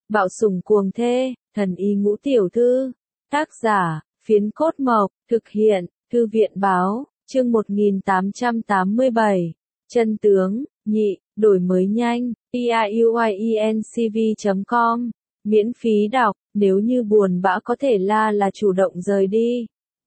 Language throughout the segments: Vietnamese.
Bạo sủng cuồng thê, thần y ngũ tiểu thư. Tác giả, Phiến Cốt Mộc, thực hiện, Thư viện Báo, chương 1887. Chân tướng, nhị, đổi mới nhanh, iuiencv.com, miễn phí đọc, nếu như buồn bã có thể là chủ động rời đi.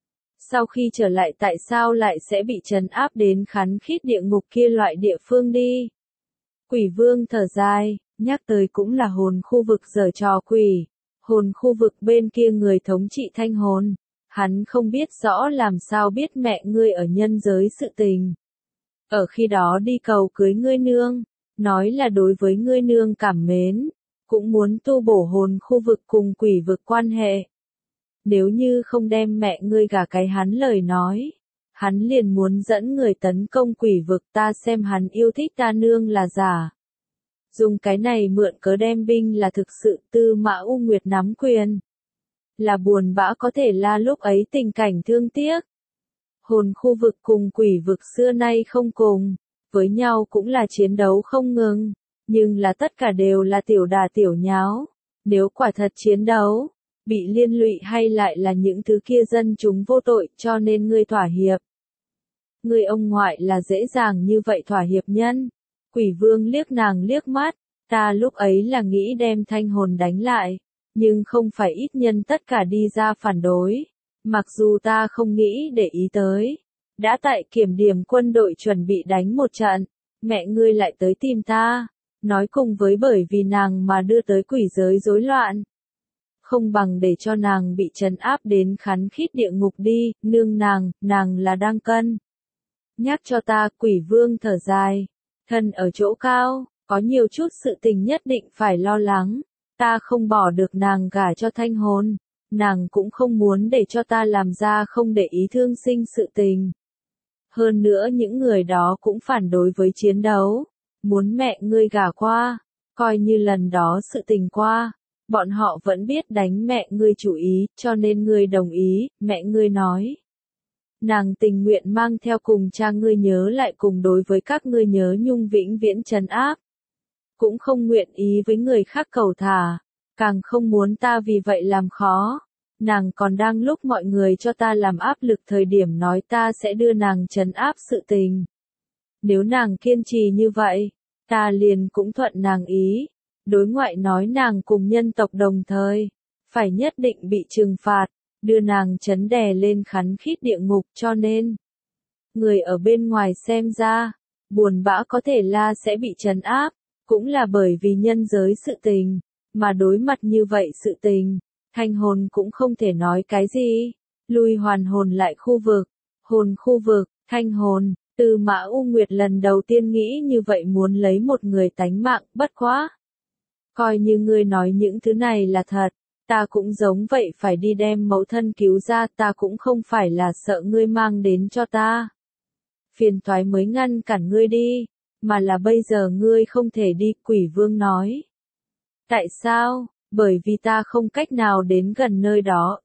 Sau khi trở lại tại sao lại sẽ bị trấn áp đến khán khít địa ngục kia loại địa phương đi? Quỷ vương thở dài, nhắc tới cũng là hồn khu vực giở trò quỷ. Hồn khu vực bên kia người thống trị thanh hồn. Hắn không biết rõ làm sao biết mẹ ngươi ở nhân giới sự tình. Ở khi đó đi cầu cưới ngươi nương, nói là đối với ngươi nương cảm mến, cũng muốn tu bổ hồn khu vực cùng quỷ vực quan hệ. Nếu như không đem mẹ ngươi gả cái hắn lời nói, hắn liền muốn dẫn người tấn công quỷ vực, ta xem hắn yêu thích ta nương là giả. Dùng cái này mượn cớ đem binh là thực sự. Tư Mã U Nguyệt nắm quyền. Là buồn bã có thể là lúc ấy tình cảnh thương tiếc. Hồn khu vực cùng quỷ vực xưa nay không cùng, với nhau cũng là chiến đấu không ngừng, nhưng là tất cả đều là tiểu đà tiểu nháo. Nếu quả thật chiến đấu, bị liên lụy hay lại là những thứ kia dân chúng vô tội, cho nên ngươi thỏa hiệp. Ngươi ông ngoại là dễ dàng như vậy thỏa hiệp nhân. Quỷ vương liếc nàng liếc mắt, ta lúc ấy là nghĩ đem thanh hồn đánh lại, nhưng không phải ít nhân tất cả đi ra phản đối, mặc dù ta không nghĩ để ý tới. Đã tại kiểm điểm quân đội chuẩn bị đánh một trận, mẹ ngươi lại tới tìm ta, nói cùng với bởi vì nàng mà đưa tới quỷ giới rối loạn. Không bằng để cho nàng bị trấn áp đến khán khít địa ngục đi, nương nàng là đang cân nhắc cho ta. Quỷ vương thở dài. Thân ở chỗ cao, có nhiều chút sự tình nhất định phải lo lắng. Ta không bỏ được nàng gả cho thanh hồn, nàng cũng không muốn để cho ta làm ra không để ý thương sinh sự tình. Hơn nữa những người đó cũng phản đối với chiến đấu, muốn mẹ ngươi gả qua, coi như lần đó sự tình qua, bọn họ vẫn biết đánh mẹ ngươi chủ ý, cho nên ngươi đồng ý. Mẹ ngươi nói nàng tình nguyện mang theo cùng cha ngươi nhớ lại cùng đối với các ngươi nhớ nhung vĩnh viễn trấn áp. Cũng không nguyện ý với người khác cầu thả, càng không muốn ta vì vậy làm khó. Nàng còn đang lúc mọi người cho ta làm áp lực thời điểm nói ta sẽ đưa nàng trấn áp sự tình. Nếu nàng kiên trì như vậy, ta liền cũng thuận nàng ý. Đối ngoại nói nàng cùng nhân tộc đồng thời, phải nhất định bị trừng phạt. Đưa nàng chấn đè lên khán khít địa ngục, cho nên người ở bên ngoài xem ra, buồn bã có thể là sẽ bị trấn áp, cũng là bởi vì nhân giới sự tình, mà đối mặt như vậy sự tình, thanh hồn cũng không thể nói cái gì. Lui hoàn hồn lại khu vực, hồn khu vực, thanh hồn. Tư Mã U Nguyệt lần đầu tiên nghĩ như vậy muốn lấy một người tánh mạng, bất quá. Coi như ngươi nói những thứ này là thật. Ta cũng giống vậy phải đi đem mẫu thân cứu ra, ta cũng không phải là sợ ngươi mang đến cho ta phiền toái mới ngăn cản ngươi đi, mà là bây giờ ngươi không thể đi. Quỷ vương nói. Tại sao? Bởi vì ta không cách nào đến gần nơi đó.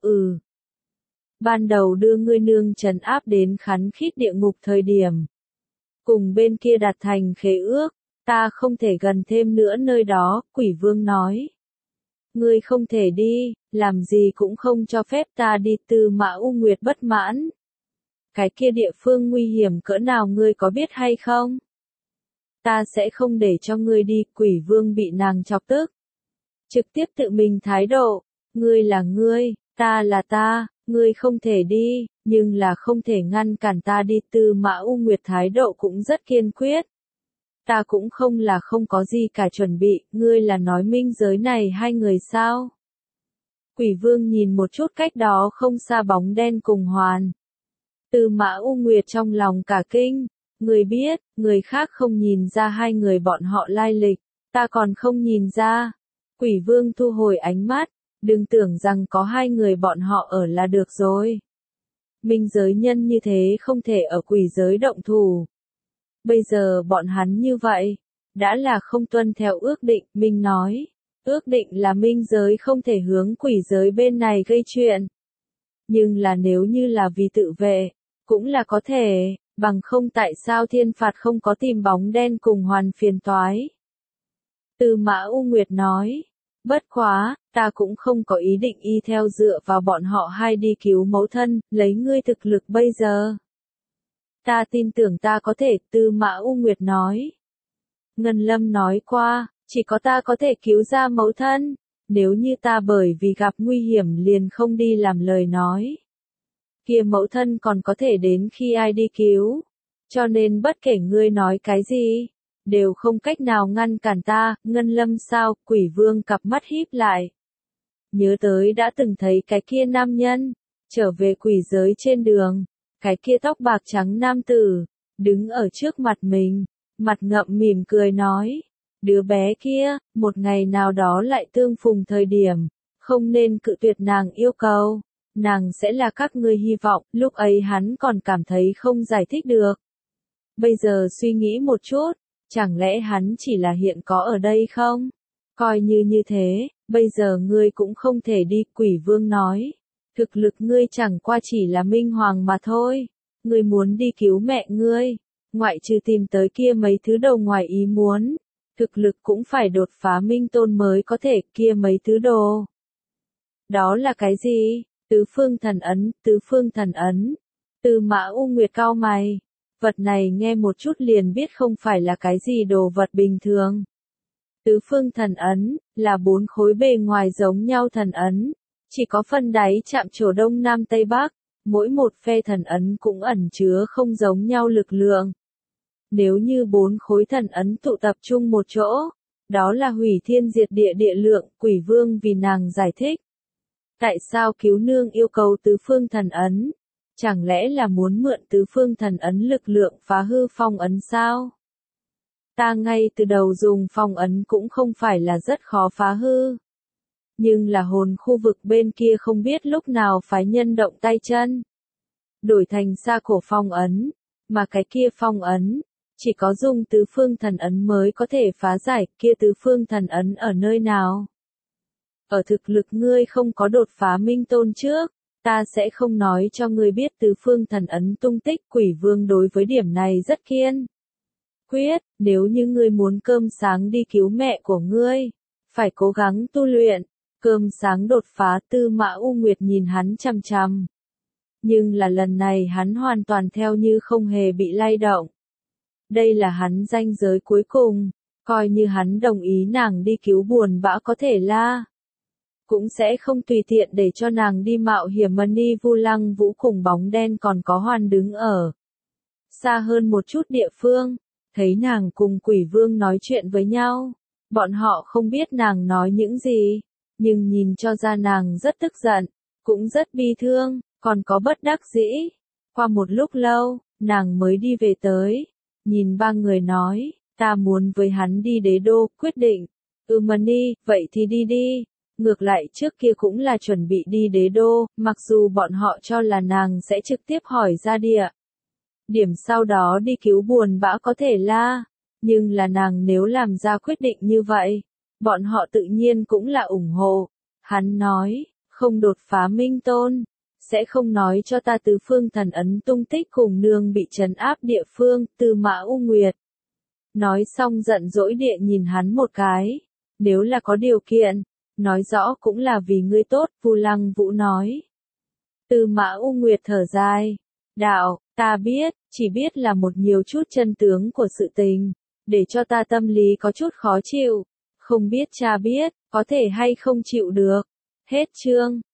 Ban đầu đưa ngươi nương trấn áp đến khán khít địa ngục thời điểm, cùng bên kia đạt thành khế ước, ta không thể gần thêm nữa nơi đó. Quỷ vương nói. Ngươi không thể đi, làm gì cũng không cho phép ta đi. Tư Mã U Nguyệt bất mãn. Cái kia địa phương nguy hiểm cỡ nào ngươi có biết hay không? Ta sẽ không để cho ngươi đi. Quỷ vương bị nàng chọc tức. Trực tiếp tự mình thái độ. Ngươi là ngươi, ta là ta, ngươi không thể đi, nhưng là không thể ngăn cản ta đi. Tư Mã U Nguyệt thái độ cũng rất kiên quyết. Ta cũng không là không có gì cả chuẩn bị, ngươi là nói minh giới này hai người sao? Quỷ vương nhìn một chút cách đó không xa bóng đen cùng hoàn. Tư Mã U Nguyệt trong lòng cả kinh, người biết, người khác không nhìn ra hai người bọn họ lai lịch, ta còn không nhìn ra. Quỷ vương thu hồi ánh mắt, đừng tưởng rằng có hai người bọn họ ở là được rồi. Minh giới nhân như thế không thể ở quỷ giới động thủ. Bây giờ bọn hắn như vậy, đã là không tuân theo ước định. Minh nói, ước định là minh giới không thể hướng quỷ giới bên này gây chuyện. Nhưng là nếu như là vì tự vệ, cũng là có thể, bằng không tại sao thiên phạt không có tìm bóng đen cùng hoàn phiền toái. Tư Mã U Nguyệt nói, Bất quá, ta cũng không có ý định y theo dựa vào bọn họ hai đi cứu mẫu thân, lấy ngươi thực lực bây giờ. Ta tin tưởng ta có thể, Tư Mã U Nguyệt nói. Ngân Lâm nói qua, chỉ có ta có thể cứu ra mẫu thân, nếu như ta bởi vì gặp nguy hiểm liền không đi làm lời nói. Kia mẫu thân còn có thể đến khi ai đi cứu, cho nên bất kể ngươi nói cái gì, đều không cách nào ngăn cản ta. Ngân Lâm sao? Quỷ Vương cặp mắt híp lại. Nhớ tới đã từng thấy cái kia nam nhân, trở về quỷ giới trên đường, cái kia tóc bạc trắng nam tử, đứng ở trước mặt mình, mặt ngậm mỉm cười nói, đứa bé kia, một ngày nào đó lại tương phùng thời điểm, không nên cự tuyệt nàng yêu cầu, nàng sẽ là các ngươi hy vọng. Lúc ấy hắn còn cảm thấy không giải thích được. Bây giờ suy nghĩ một chút, chẳng lẽ hắn chỉ là hiện có ở đây không? Coi như thế, bây giờ ngươi cũng không thể đi. Quỷ Vương nói, thực lực ngươi chẳng qua chỉ là minh hoàng mà thôi, ngươi muốn đi cứu mẹ ngươi, ngoại trừ tìm tới kia mấy thứ đồ ngoài ý muốn, thực lực cũng phải đột phá minh tôn mới có thể. Kia mấy thứ đồ. Đó là cái gì? Tứ phương thần ấn, tứ phương thần ấn. Tư Mã U Nguyệt cau mày. Vật này nghe một chút liền biết không phải là cái gì đồ vật bình thường. Tứ phương thần ấn, là 4 khối bề ngoài giống nhau thần ấn. Chỉ có phân đáy chạm trổ đông nam tây bắc, mỗi một phe thần ấn cũng ẩn chứa không giống nhau lực lượng. Nếu như 4 khối thần ấn tụ tập trung một chỗ, đó là hủy thiên diệt địa địa lượng. Quỷ Vương vì nàng giải thích. Tại sao cứu nương yêu cầu tứ phương thần ấn? Chẳng lẽ là muốn mượn tứ phương thần ấn lực lượng phá hư phong ấn sao? Ta ngay từ đầu dùng phong ấn cũng không phải là rất khó phá hư. Nhưng là hồn khu vực bên kia không biết lúc nào phái nhân động tay chân. Đổi thành xa cổ phong ấn, mà cái kia phong ấn, chỉ có dùng tứ phương thần ấn mới có thể phá giải. Kia tứ phương thần ấn ở nơi nào? Ở thực lực ngươi không có đột phá minh tôn trước, ta sẽ không nói cho ngươi biết tứ phương thần ấn tung tích. Quỷ Vương đối với điểm này rất kiên quyết, nếu như ngươi muốn cơm sáng đi cứu mẹ của ngươi, phải cố gắng tu luyện, cơm sáng đột phá. Tư Mã U Nguyệt nhìn hắn chằm chằm. Nhưng là lần này hắn hoàn toàn theo như không hề bị lay động. Đây là hắn ranh giới cuối cùng, coi như hắn đồng ý nàng đi cứu buồn bã có thể la. Cũng sẽ không tùy tiện để cho nàng đi mạo hiểm. Mani Vu Lăng Vũ cùng bóng đen còn có Hoàn đứng ở xa hơn một chút địa phương, thấy nàng cùng Quỷ Vương nói chuyện với nhau. Bọn họ không biết nàng nói những gì, nhưng nhìn cho ra nàng rất tức giận, cũng rất bi thương, còn có bất đắc dĩ. Qua một lúc lâu, nàng mới đi về tới, nhìn ba người nói, ta muốn với hắn đi đế đô. Quyết định, Mani, vậy thì đi đi. Ngược lại trước kia cũng là chuẩn bị đi đế đô, mặc dù bọn họ cho là nàng sẽ trực tiếp hỏi ra địa điểm sau đó đi cứu buồn bã có thể la, nhưng là nàng nếu làm ra quyết định như vậy, bọn họ tự nhiên cũng là ủng hộ. Hắn nói, không đột phá minh tôn, sẽ không nói cho ta tứ phương thần ấn tung tích cùng nương bị trấn áp địa phương. Tư Mã U Nguyệt nói xong giận dỗi địa nhìn hắn một cái, nếu là có điều kiện, nói rõ cũng là vì ngươi tốt. Vu Lăng Vũ nói. Tư Mã U Nguyệt thở dài, đạo, ta biết, chỉ biết là một nhiều chút chân tướng của sự tình, để cho ta tâm lý có chút khó chịu, không biết cha biết, có thể hay không chịu được. Hết chương.